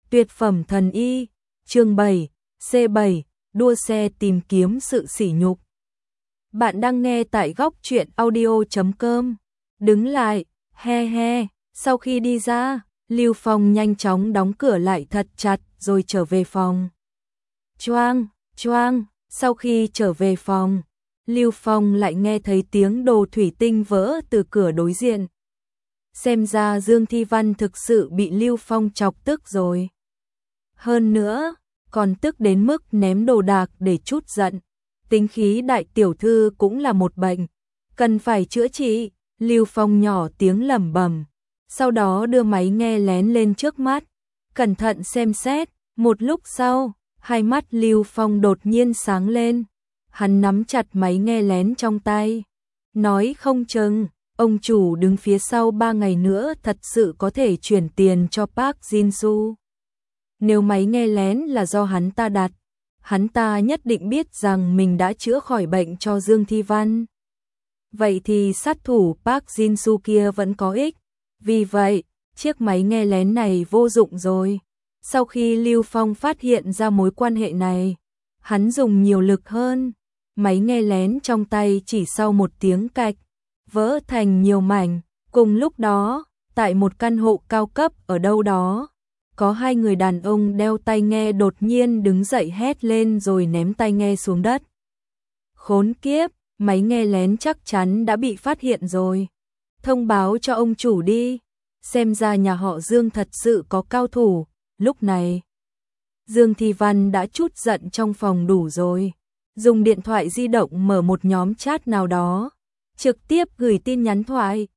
Tuyệt phẩm thần y, chương 7, C7, đua xe tìm kiếm sự sỉ nhục. Bạn đang nghe tại góc truyện audio.com. Đứng lại, he he, sau khi đi ra, Lưu Phong nhanh chóng đóng cửa lại thật chặt rồi trở về phòng. Choang, choang, sau khi trở về phòng, Lưu Phong lại nghe thấy tiếng đồ thủy tinh vỡ từ cửa đối diện. Xem ra Dương Thi Văn thực sự bị Lưu Phong chọc tức rồi. Hơn nữa, còn tức đến mức ném đồ đạc để trút giận. Tính khí đại tiểu thư cũng là một bệnh, cần phải chữa trị. Lưu Phong nhỏ tiếng lẩm bẩm, sau đó đưa máy nghe lén lên trước mắt, cẩn thận xem xét. Một lúc sau, hai mắt Lưu Phong đột nhiên sáng lên. Hắn nắm chặt máy nghe lén trong tay, nói không chừng ông chủ đứng phía sau 3 ngày nữa thật sự có thể chuyển tiền cho Park Jin-soo. Nếu máy nghe lén là do hắn ta đặt, hắn ta nhất định biết rằng mình đã chữa khỏi bệnh cho Dương Thi Văn. Vậy thì sát thủ Park Jin-soo kia vẫn có ích. Vì vậy, chiếc máy nghe lén này vô dụng rồi. Sau khi Lưu Phong phát hiện ra mối quan hệ này, hắn dùng nhiều lực hơn. Máy nghe lén trong tay chỉ sau một tiếng cạch, vỡ thành nhiều mảnh. Cùng lúc đó, tại một căn hộ cao cấp ở đâu đó, có hai người đàn ông đeo tai nghe đột nhiên đứng dậy hét lên rồi ném tai nghe xuống đất. Khốn kiếp, máy nghe lén chắc chắn đã bị phát hiện rồi. Thông báo cho ông chủ đi, xem ra nhà họ Dương thật sự có cao thủ. Lúc này, Dương Thi Văn đã trút giận trong phòng đủ rồi. Dùng điện thoại di động mở một nhóm chat nào đó, trực tiếp gửi tin nhắn thoại.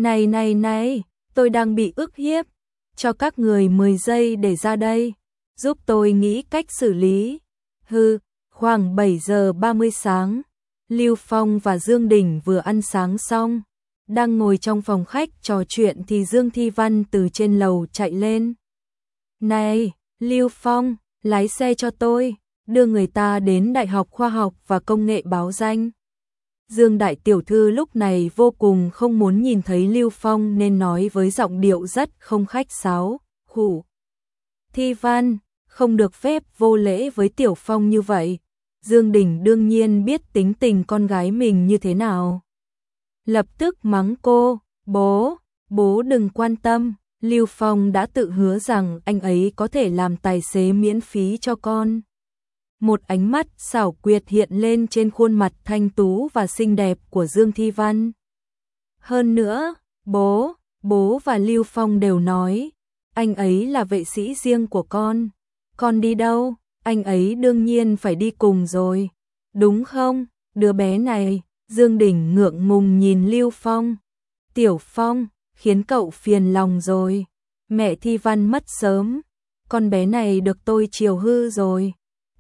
Này, tôi đang bị ức hiếp, cho các người 10 giây để ra đây, giúp tôi nghĩ cách xử lý. Khoảng 7 giờ 30 sáng, Lưu Phong và Dương Đình vừa ăn sáng xong, đang ngồi trong phòng khách trò chuyện thì Dương Thi Văn từ trên lầu chạy lên. Này, Lưu Phong, lái xe cho tôi, đưa người ta đến Đại học Khoa học và Công nghệ báo danh. Dương đại tiểu thư lúc này vô cùng không muốn nhìn thấy Lưu Phong nên nói với giọng điệu rất không khách sáo. Khủ. Thi Văn, không được phép vô lễ với Tiểu Phong như vậy. Dương Đình đương nhiên biết tính tình con gái mình như thế nào. Lập tức mắng cô, bố đừng quan tâm, Lưu Phong đã tự hứa rằng anh ấy có thể làm tài xế miễn phí cho con. Một ánh mắt xảo quyệt hiện lên trên khuôn mặt thanh tú và xinh đẹp của Dương Thi Văn. Hơn nữa, bố và Lưu Phong đều nói, anh ấy là vệ sĩ riêng của con đi đâu, anh ấy đương nhiên phải đi cùng rồi, đúng không, đứa bé này. Dương Đình ngượng ngùng nhìn Lưu Phong. Tiểu Phong, khiến cậu phiền lòng rồi, mẹ Thi Văn mất sớm, con bé này được tôi chiều hư rồi.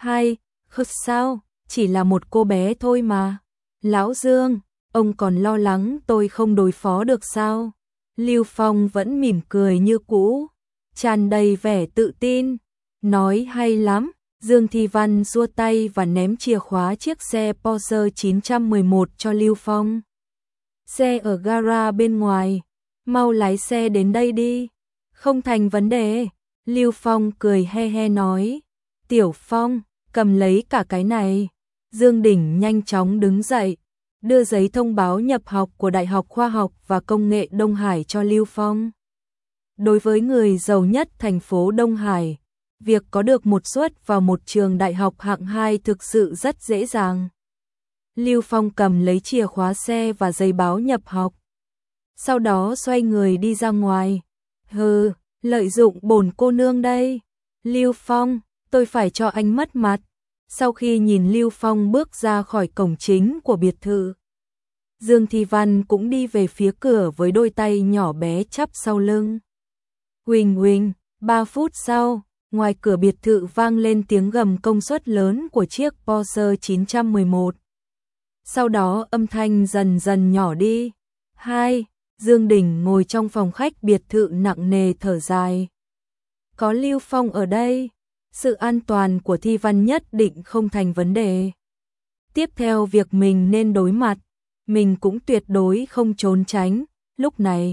Sao, chỉ là một cô bé thôi mà. Lão Dương, ông còn lo lắng tôi không đối phó được sao? Lưu Phong vẫn mỉm cười như cũ, tràn đầy vẻ tự tin. Nói hay lắm. Dương Thi Văn xua tay và ném chìa khóa chiếc xe Porsche 911 cho Lưu Phong. Xe ở gara bên ngoài, mau lái xe đến đây đi. Không thành vấn đề. Lưu Phong cười he he nói. Tiểu Phong, cầm lấy cả cái này. Dương Đình nhanh chóng đứng dậy, đưa giấy thông báo nhập học của Đại học Khoa học và Công nghệ Đông Hải cho Lưu Phong. Đối với người giàu nhất thành phố Đông Hải, việc có được một suất vào một trường đại học hạng 2 thực sự rất dễ dàng. Lưu Phong cầm lấy chìa khóa xe và giấy báo nhập học. Sau đó xoay người đi ra ngoài. Lợi dụng bổn cô nương đây. Lưu Phong, tôi phải cho anh mất mặt. Sau khi nhìn Lưu Phong bước ra khỏi cổng chính của biệt thự, Dương Thi Văn cũng đi về phía cửa với đôi tay nhỏ bé chắp sau lưng. Huỳnh, 3 phút sau, ngoài cửa biệt thự vang lên tiếng gầm công suất lớn của chiếc Porsche 911. Sau đó âm thanh dần dần nhỏ đi. Dương Đình ngồi trong phòng khách biệt thự nặng nề thở dài. Có Lưu Phong ở đây, sự an toàn của Thi Văn nhất định không thành vấn đề. Tiếp theo việc mình nên đối mặt, mình cũng tuyệt đối không trốn tránh. Lúc này,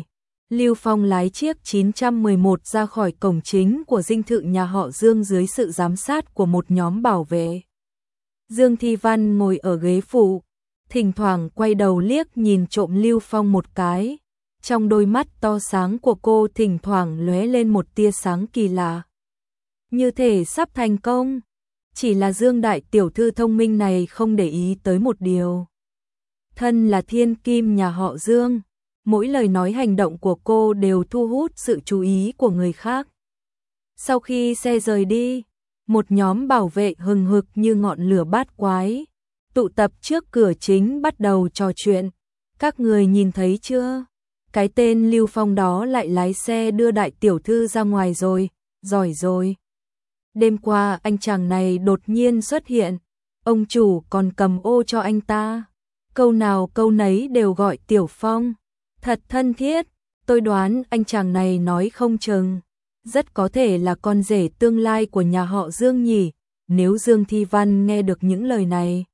Lưu Phong lái chiếc 911 ra khỏi cổng chính của dinh thự nhà họ Dương dưới sự giám sát của một nhóm bảo vệ. Dương Thi Văn ngồi ở ghế phụ, thỉnh thoảng quay đầu liếc nhìn trộm Lưu Phong một cái. Trong đôi mắt to sáng của cô thỉnh thoảng lóe lên một tia sáng kỳ lạ. Như thể sắp thành công. Chỉ là Dương đại tiểu thư thông minh này không để ý tới một điều. Thân là thiên kim nhà họ Dương, mỗi lời nói hành động của cô đều thu hút sự chú ý của người khác. Sau khi xe rời đi, một nhóm bảo vệ hừng hực như ngọn lửa bát quái, tụ tập trước cửa chính bắt đầu trò chuyện. Các người nhìn thấy chưa? Cái tên Lưu Phong đó lại lái xe đưa đại tiểu thư ra ngoài rồi, giỏi rồi. Đêm qua anh chàng này đột nhiên xuất hiện, ông chủ còn cầm ô cho anh ta. Câu nào câu nấy đều gọi Tiểu Phong. Thật thân thiết, tôi đoán anh chàng này nói không chừng. Rất có thể là con rể tương lai của nhà họ Dương nhỉ. Nếu Dương Thi Văn nghe được những lời này,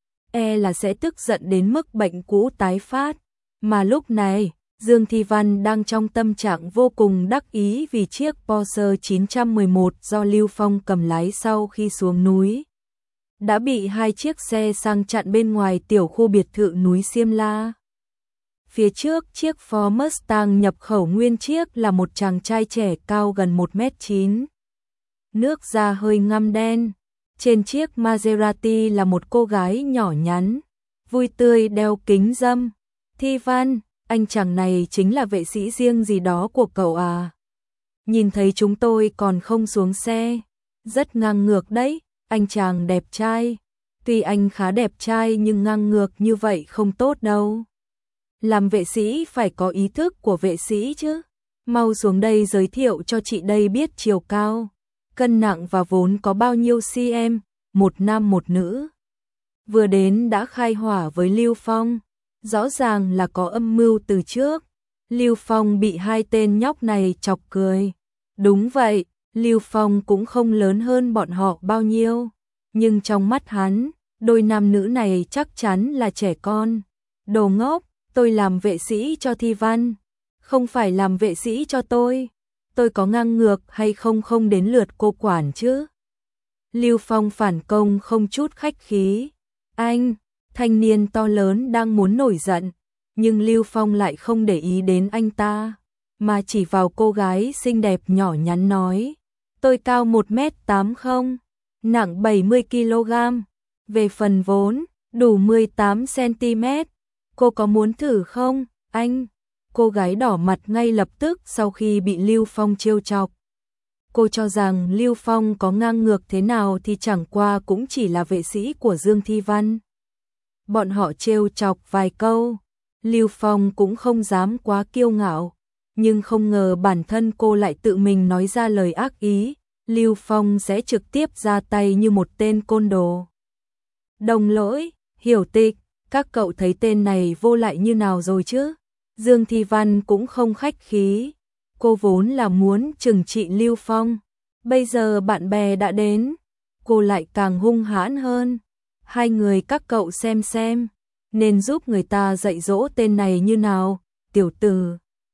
là sẽ tức giận đến mức bệnh cũ tái phát. Mà lúc này, Dương Thi Văn đang trong tâm trạng vô cùng đắc ý vì chiếc Porsche 911 do Lưu Phong cầm lái sau khi xuống núi đã bị hai chiếc xe sang chặn bên ngoài tiểu khu biệt thự núi Xiêm La. Phía trước chiếc Ford Mustang nhập khẩu nguyên chiếc là một chàng trai trẻ cao gần 1m9. Nước da hơi ngăm đen. Trên chiếc Maserati là một cô gái nhỏ nhắn, vui tươi đeo kính râm. Thi Văn, anh chàng này chính là vệ sĩ riêng gì đó của cậu à? Nhìn thấy chúng tôi còn không xuống xe. Rất ngang ngược đấy, anh chàng đẹp trai. Tuy anh khá đẹp trai nhưng ngang ngược như vậy không tốt đâu. Làm vệ sĩ phải có ý thức của vệ sĩ chứ. Mau xuống đây giới thiệu cho chị đây biết chiều cao, cân nặng và vốn có bao nhiêu cm, một nam một nữ. Vừa đến đã khai hỏa với Lưu Phong, rõ ràng là có âm mưu từ trước. Lưu Phong bị hai tên nhóc này chọc cười. Đúng vậy, Lưu Phong cũng không lớn hơn bọn họ bao nhiêu, nhưng trong mắt hắn, đôi nam nữ này chắc chắn là trẻ con. Đồ ngốc, tôi làm vệ sĩ cho Thi Văn, không phải làm vệ sĩ cho tôi. Tôi có ngang ngược hay không không đến lượt cô quản chứ. Lưu Phong phản công không chút khách khí. Anh, thanh niên to lớn đang muốn nổi giận, nhưng Lưu Phong lại không để ý đến anh ta, mà chỉ vào cô gái xinh đẹp nhỏ nhắn nói. Tôi cao 1m80, nặng 70kg, về phần vốn, đủ 18cm. Cô có muốn thử không, anh? Cô gái đỏ mặt ngay lập tức sau khi bị Lưu Phong trêu chọc. Cô cho rằng Lưu Phong có ngang ngược thế nào thì chẳng qua cũng chỉ là vệ sĩ của Dương Thi Văn. Bọn họ trêu chọc vài câu, Lưu Phong cũng không dám quá kiêu ngạo, nhưng không ngờ bản thân cô lại tự mình nói ra lời ác ý, Lưu Phong sẽ trực tiếp ra tay như một tên côn đồ. Đồng Lỗi, Hiểu Tịch, các cậu thấy tên này vô lại như nào rồi chứ? Dương Thi Văn cũng không khách khí, cô vốn là muốn trừng trị Lưu Phong, bây giờ bạn bè đã đến, cô lại càng hung hãn hơn. Hai người các cậu xem, nên giúp người ta dạy dỗ tên này như nào. Tiểu tử,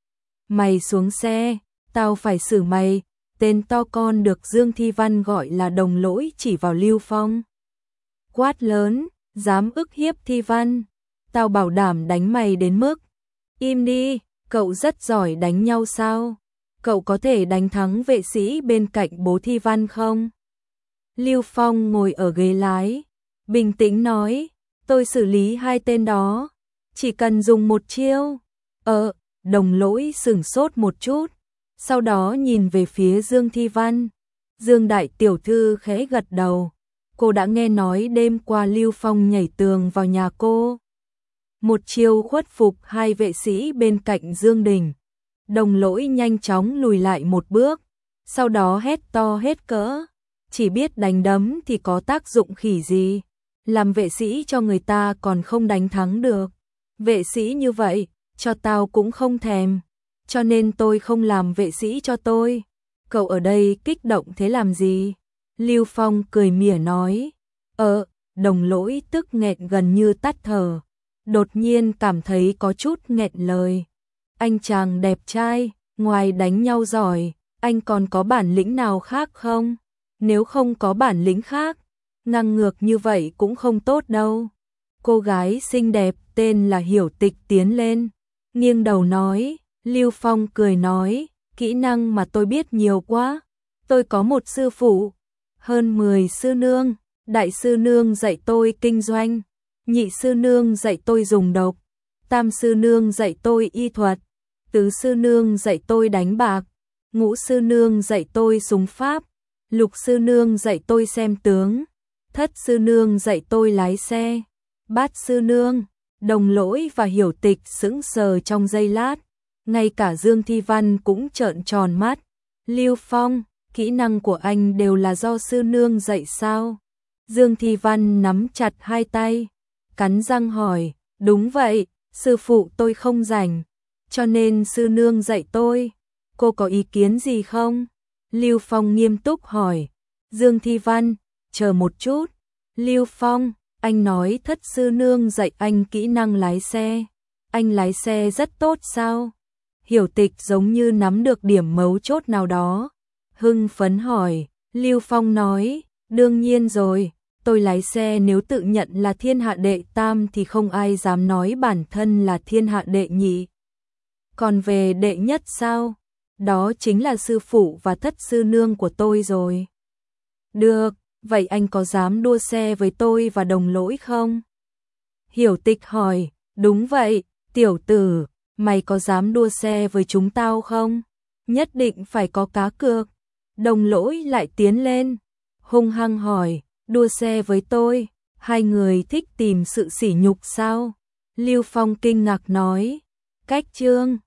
mày xuống xe, tao phải xử mày. Tên to con được Dương Thi Văn gọi là Đồng Lỗi chỉ vào Lưu Phong, quát lớn, dám ức hiếp Thi Văn, tao bảo đảm đánh mày đến mức im đi. Cậu rất giỏi đánh nhau sao? Cậu có thể đánh thắng vệ sĩ bên cạnh bố Thi Văn không? Lưu Phong ngồi ở ghế lái, bình tĩnh nói, tôi xử lý hai tên đó, chỉ cần dùng một chiêu. Đồng Lỗi sửng sốt một chút, sau đó nhìn về phía Dương Thi Văn. Dương đại tiểu thư khẽ gật đầu, cô đã nghe nói đêm qua Lưu Phong nhảy tường vào nhà cô. Một chiêu khuất phục hai vệ sĩ bên cạnh Dương Đình. Đồng Lỗi nhanh chóng lùi lại một bước, sau đó hét to hết cỡ, chỉ biết đánh đấm thì có tác dụng khỉ gì, làm vệ sĩ cho người ta còn không đánh thắng được. Vệ sĩ như vậy, cho tao cũng không thèm, cho nên tôi không làm vệ sĩ cho tôi. Cậu ở đây kích động thế làm gì? Lưu Phong cười mỉa nói. Đồng Lỗi tức nghẹn gần như tắt thở, đột nhiên cảm thấy có chút nghẹn lời. anh chàng đẹp trai, ngoài đánh nhau giỏi, anh còn có bản lĩnh nào khác không? Nếu không có bản lĩnh khác, ngang ngược như vậy cũng không tốt đâu. Cô gái xinh đẹp tên là Hiểu Tịch tiến lên, nghiêng đầu nói. Lưu Phong cười nói, kỹ năng mà tôi biết nhiều quá. Tôi có một sư phụ, hơn 10 sư nương. Đại sư nương dạy tôi kinh doanh, nhị sư nương dạy tôi dùng độc, tam sư nương dạy tôi y thuật, tứ sư nương dạy tôi đánh bạc, ngũ sư nương dạy tôi súng pháp, lục sư nương dạy tôi xem tướng, thất sư nương dạy tôi lái xe, bát sư nương. Đồng Lỗi và Hiểu Tịch sững sờ trong giây lát, ngay cả Dương Thi Văn cũng trợn tròn mắt. Lưu Phong, kỹ năng của anh đều là do sư nương dạy sao? Dương Thi Văn nắm chặt hai tay, cắn răng hỏi, đúng vậy, sư phụ tôi không rảnh, cho nên sư nương dạy tôi, cô có ý kiến gì không? Lưu Phong nghiêm túc hỏi. Dương Thi Văn, chờ một chút. Lưu Phong, anh nói thất sư nương dạy anh kỹ năng lái xe, anh lái xe rất tốt sao? Hiểu Tịch giống như nắm được điểm mấu chốt nào đó, hưng phấn hỏi. Lưu Phong nói, đương nhiên rồi, tôi lái xe nếu tự nhận là thiên hạ đệ tam thì không ai dám nói bản thân là thiên hạ đệ nhị. Còn về đệ nhất sao? Đó chính là sư phụ và thất sư nương của tôi rồi. Được, vậy anh có dám đua xe với tôi và Đồng Lỗi không? Hiểu Tịch hỏi, đúng vậy, tiểu tử, mày có dám đua xe với chúng tao không? Nhất định phải có cá cược. Đồng Lỗi lại tiến lên, hung hăng hỏi, đua xe với tôi, hai người thích tìm sự sỉ nhục sao? Lưu Phong kinh ngạc nói, cách chương